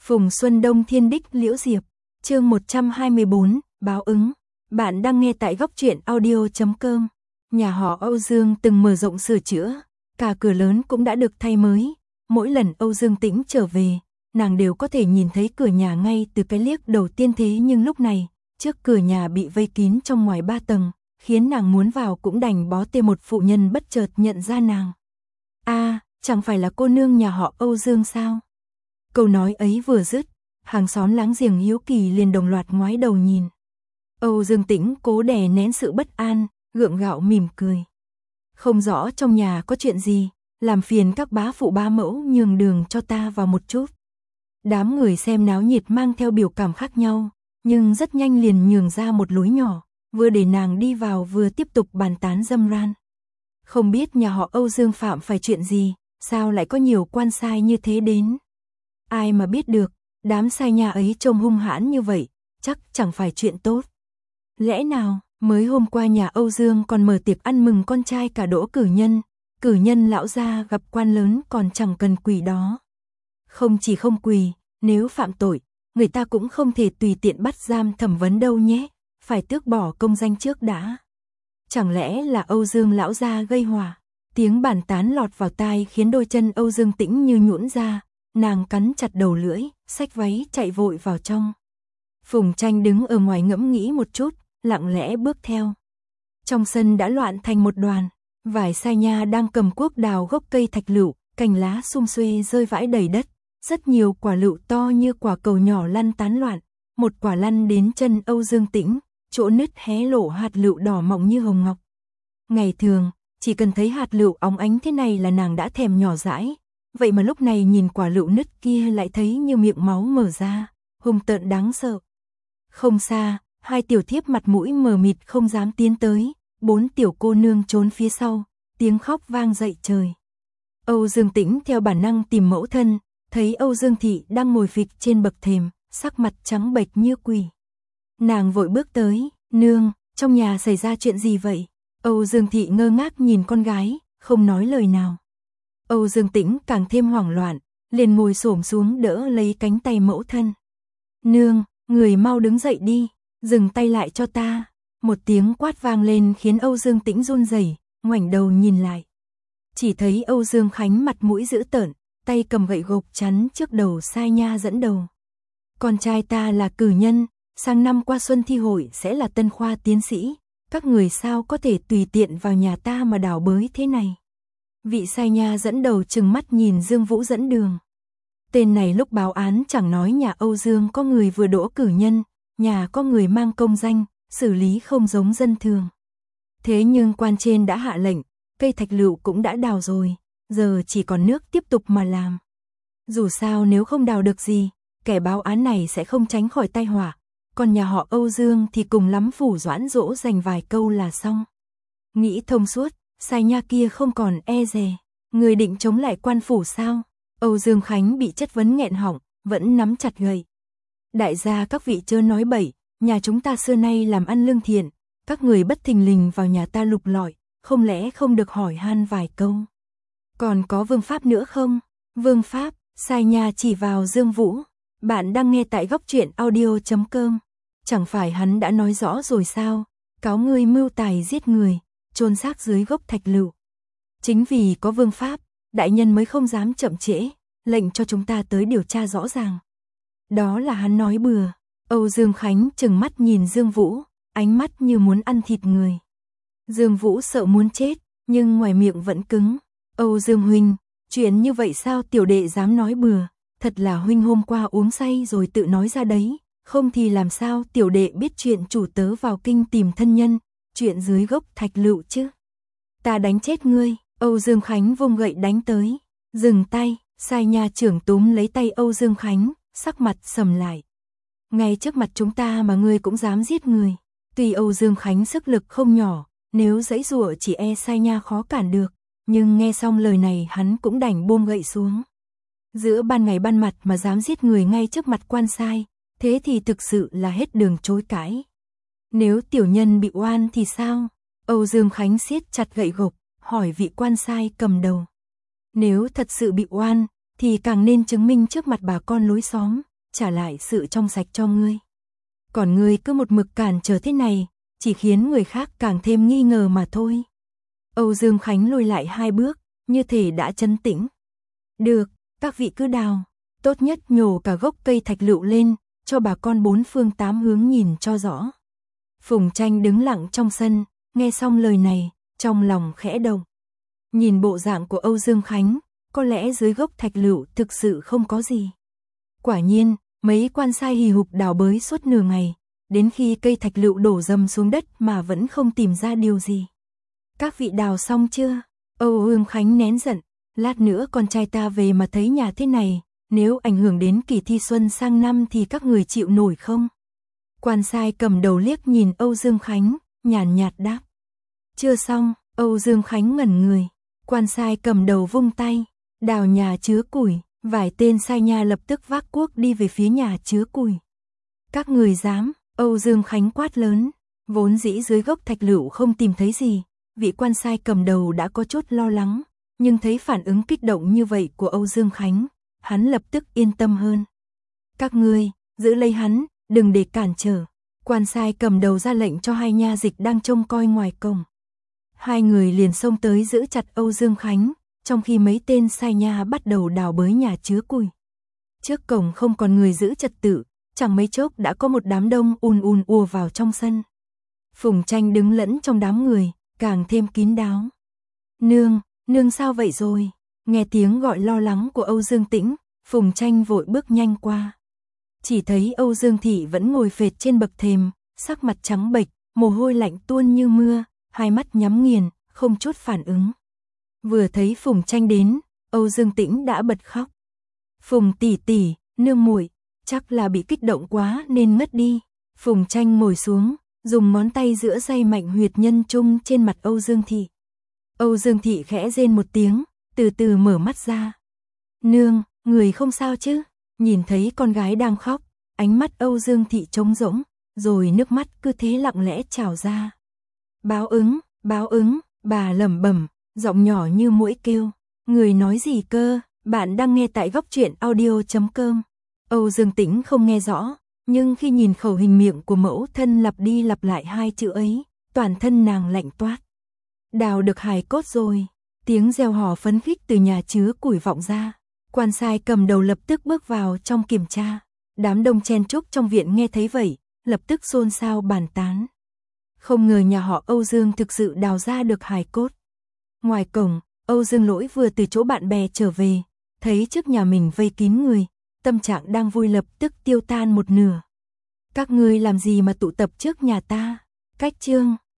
Phùng Xuân Đông Thiên Đích Liễu Diệp, chương 124, báo ứng. Bạn đang nghe tại góc truyện audio.com. Nhà họ Âu Dương từng mở rộng sửa chữa, cả cửa lớn cũng đã được thay mới. Mỗi lần Âu Dương Tĩnh trở về, nàng đều có thể nhìn thấy cửa nhà ngay từ cái liếc đầu tiên, thế nhưng lúc này, trước cửa nhà bị vây kín trong ngoài 3 tầng, khiến nàng muốn vào cũng đành bó tay. Một phụ nhân bất chợt nhận ra nàng. Chẳng phải là cô nương nhà họ Âu Dương sao? Câu nói ấy vừa dứt, hàng xóm láng giềng hiếu kỳ liền đồng loạt ngoái đầu nhìn. Âu Dương Tĩnh cố đè nén sự bất an, gượng gạo mỉm cười. Không rõ trong nhà có chuyện gì, làm phiền các bá phụ bá mẫu nhường đường cho ta vào một chút. Đám người xem náo nhiệt mang theo biểu cảm khác nhau, nhưng rất nhanh liền nhường ra một lối nhỏ, vừa để nàng đi vào vừa tiếp tục bàn tán râm ran. Không biết nhà họ Âu Dương phạm phải chuyện gì, sao lại có nhiều quan sai như thế đến. Ai mà biết được, đám sai nhà ấy trông hung hãn như vậy, chắc chẳng phải chuyện tốt. Lẽ nào, mới hôm qua nhà Âu Dương còn mở tiệc ăn mừng con trai cả Đỗ cử nhân lão gia gặp quan lớn còn chẳng cần quỳ đó. Không chỉ không quỳ, nếu phạm tội, người ta cũng không thể tùy tiện bắt giam thẩm vấn đâu nhé, phải tước bỏ công danh trước đã. Chẳng lẽ là Âu Dương lão gia gây họa? Tiếng bàn tán lọt vào tai khiến đôi chân Âu Dương Tĩnh như nhũn ra, nàng cắn chặt đầu lưỡi, xách váy chạy vội vào trong. Phùng Tranh đứng ở ngoài ngẫm nghĩ một chút, lặng lẽ bước theo. Trong sân đã loạn thành một đoàn, vài sai nha đang cầm cuốc đào gốc cây thạch lựu, cành lá sum xuê rơi vãi đầy đất, rất nhiều quả lựu to như quả cầu nhỏ lăn tán loạn, một quả lăn đến chân Âu Dương Tĩnh, chỗ nứt hé lộ hạt lựu đỏ mọng như hồng ngọc. Ngày thường, chỉ cần thấy hạt lựu óng ánh thế này là nàng đã thèm nhỏ dãi, vậy mà lúc này nhìn quả lựu nứt kia lại thấy như miệng máu mở ra, hung tợn đáng sợ. Không xa, hai tiểu thiếp mặt mũi mờ mịt không dám tiến tới, 4 tiểu cô nương trốn phía sau, tiếng khóc vang dậy trời. Âu Dương Tĩnh theo bản năng tìm mẫu thân, thấy Âu Dương Thị đang ngồi phịch trên bậc thềm, sắc mặt trắng bệch như quỷ. Nàng vội bước tới, nương, trong nhà xảy ra chuyện gì vậy? Âu Dương Thị ngơ ngác nhìn con gái, không nói lời nào. Âu Dương Tĩnh càng thêm hoảng loạn, liền ngồi xổm xuống đỡ lấy cánh tay mẫu thân. Nương, người mau đứng dậy đi, dừng tay lại cho ta. Một tiếng quát vang lên khiến Âu Dương Tĩnh run rẩy, ngoảnh đầu nhìn lại. Chỉ thấy Âu Dương Khánh mặt mũi dữ tợn, tay cầm gậy gộc chắn trước đầu sai nha dẫn đầu. Con trai ta là cử nhân, sang năm qua xuân thi hội sẽ là tân khoa tiến sĩ, các người sao có thể tùy tiện vào nhà ta mà đào bới thế này. Vị sai nha dẫn đầu trừng mắt nhìn Dương Vũ dẫn đường. Tên này lúc báo án chẳng nói nhà Âu Dương có người vừa đỗ cử nhân, nhà có người mang công danh, xử lý không giống dân thường. Thế nhưng quan trên đã hạ lệnh, cây thạch lựu cũng đã đào rồi, giờ chỉ còn nước tiếp tục mà làm. Dù sao nếu không đào được gì, kẻ báo án này sẽ không tránh khỏi tai họa, còn nhà họ Âu Dương thì cùng lắm phủ doãn dỗ dành vài câu là xong. Nghĩ thông suốt, sai nha kia không còn e dè, người định chống lại quan phủ sao? Âu Dương Khánh bị chất vấn nghẹn họng, vẫn nắm chặt gậy. Đại gia các vị chớ nói bậy, nhà chúng ta xưa nay làm ăn lương thiện, các người bất thình lình vào nhà ta lục lọi, không lẽ không được hỏi han vài câu? Còn có vương pháp nữa không? Vương pháp, sai nha chỉ vào Dương Vũ. Bạn đang nghe tại góc truyện audio.com. Chẳng phải hắn đã nói rõ rồi sao? Cáo ngươi mưu tài giết người, chôn xác dưới gốc thạch lựu. Chính vì có vương pháp, đại nhân mới không dám chậm trễ, lệnh cho chúng ta tới điều tra rõ ràng. Đó là hắn nói bừa. Âu Dương Khánh trừng mắt nhìn Dương Vũ, ánh mắt như muốn ăn thịt người. Dương Vũ sợ muốn chết, nhưng ngoài miệng vẫn cứng. Âu Dương huynh, chuyện như vậy sao tiểu đệ dám nói bừa? Thật là huynh hôm qua uống say rồi tự nói ra đấy, không thì làm sao tiểu đệ biết chuyện chủ tớ vào kinh tìm thân nhân, chuyện dưới gốc thạch lựu chứ? Ta đánh chết ngươi. Âu Dương Khánh vung gậy đánh tới. Dừng tay, sai nha trưởng túm lấy tay Âu Dương Khánh, sắc mặt sầm lại. Ngay trước mặt chúng ta mà ngươi cũng dám giết người. Tuy Âu Dương Khánh sức lực không nhỏ, nếu giãy giụa chỉ e sai nha khó cản được, nhưng nghe xong lời này hắn cũng đành buông gậy xuống. Giữa ban ngày ban mặt mà dám giết người ngay trước mặt quan sai, thế thì thực sự là hết đường chối cãi. Nếu tiểu nhân bị oan thì sao? Âu Dương Khánh siết chặt gậy gộc, hỏi vị quan sai cầm đầu. Nếu thật sự bị oan, thì càng nên chứng minh trước mặt bà con lối xóm, trả lại sự trong sạch cho ngươi. Còn ngươi cứ một mực cản trở thế này, chỉ khiến người khác càng thêm nghi ngờ mà thôi. Âu Dương Khánh lùi lại 2 bước, như thể đã trấn tĩnh. Được, các vị cứ đào, tốt nhất nhổ cả gốc cây thạch lựu lên, cho bà con 4 phương 8 hướng nhìn cho rõ. Phùng Tranh đứng lặng trong sân, nghe xong lời này, trong lòng khẽ động. Nhìn bộ dạng của Âu Dương Khánh, có lẽ dưới gốc thạch lựu thực sự không có gì. Quả nhiên, mấy quan sai hì hục đào bới suốt nửa ngày, đến khi cây thạch lựu đổ rầm xuống đất mà vẫn không tìm ra điều gì. Các vị đào xong chưa? Âu Dương Khánh nén giận, lát nữa con trai ta về mà thấy nhà thế này, nếu ảnh hưởng đến kỳ thi xuân sang năm thì các người chịu nổi không? Quan sai cầm đầu liếc nhìn Âu Dương Khánh, nhàn nhạt đáp. Chưa xong, Âu Dương Khánh ngẩn người. Quan sai cầm đầu vung tay, đào nhà chứa củi, vài tên sai nha lập tức vác cuốc đi về phía nhà chứa củi. Các người dám, Âu Dương Khánh quát lớn, vốn dĩ dưới gốc thạch lựu không tìm thấy gì, vị quan sai cầm đầu đã có chút lo lắng, nhưng thấy phản ứng kích động như vậy của Âu Dương Khánh, hắn lập tức yên tâm hơn. Các ngươi, giữ lấy hắn, đừng để cản trở. Quan sai cầm đầu ra lệnh cho 2 nha dịch đang trông coi ngoài cổng. 2 người liền xông tới giữ chặt Âu Dương Khánh, trong khi mấy tên sai nha bắt đầu đào bới nhà chứa củi. Trước cổng không còn người giữ trật tự, chẳng mấy chốc đã có một đám đông ùa vào trong sân. Phùng Tranh đứng lẫn trong đám người, càng thêm kín đáo. Nương sao vậy rồi? Nghe tiếng gọi lo lắng của Âu Dương Tĩnh, Phùng Tranh vội bước nhanh qua. Chỉ thấy Âu Dương Thị vẫn ngồi phệt trên bậc thềm, sắc mặt trắng bệch, mồ hôi lạnh tuôn như mưa, hai mắt nhắm nghiền, không chút phản ứng. Vừa thấy Phùng Tranh đến, Âu Dương Tĩnh đã bật khóc. Phùng tỷ tỷ, nương muội, chắc là bị kích động quá nên ngất đi. Phùng Tranh ngồi xuống, dùng ngón tay giữa day mạnh huyệt nhân trung trên mặt Âu Dương Thị. Âu Dương Thị khẽ rên một tiếng, từ từ mở mắt ra. Nương, người không sao chứ? Nhìn thấy con gái đang khóc, ánh mắt Âu Dương Thị trống rỗng, rồi nước mắt cứ thế lặng lẽ trào ra. Báo ứng, bà lẩm bẩm, giọng nhỏ như muỗi kêu. Người nói gì cơ? Bạn đang nghe tại Góc Truyện Audio.com. Âu Dương Tĩnh không nghe rõ, nhưng khi nhìn khẩu hình miệng của mẫu thân lặp đi lặp lại 2 chữ ấy, toàn thân nàng lạnh toát. Đào được hài cốt rồi. Tiếng reo hò phấn khích từ nhà chứa củi vọng ra. Quan sai cầm đầu lập tức bước vào trong kiểm tra. Đám đông chen chúc trong viện nghe thấy vậy, lập tức xôn xao bàn tán. Không ngờ nhà họ Âu Dương thực sự đào ra được hài cốt. Ngoài cổng, Âu Dương Lỗi vừa từ chỗ bạn bè trở về, thấy trước nhà mình vây kín người, tâm trạng đang vui lập tức tiêu tan một nửa. Các ngươi làm gì mà tụ tập trước nhà ta? Cách chương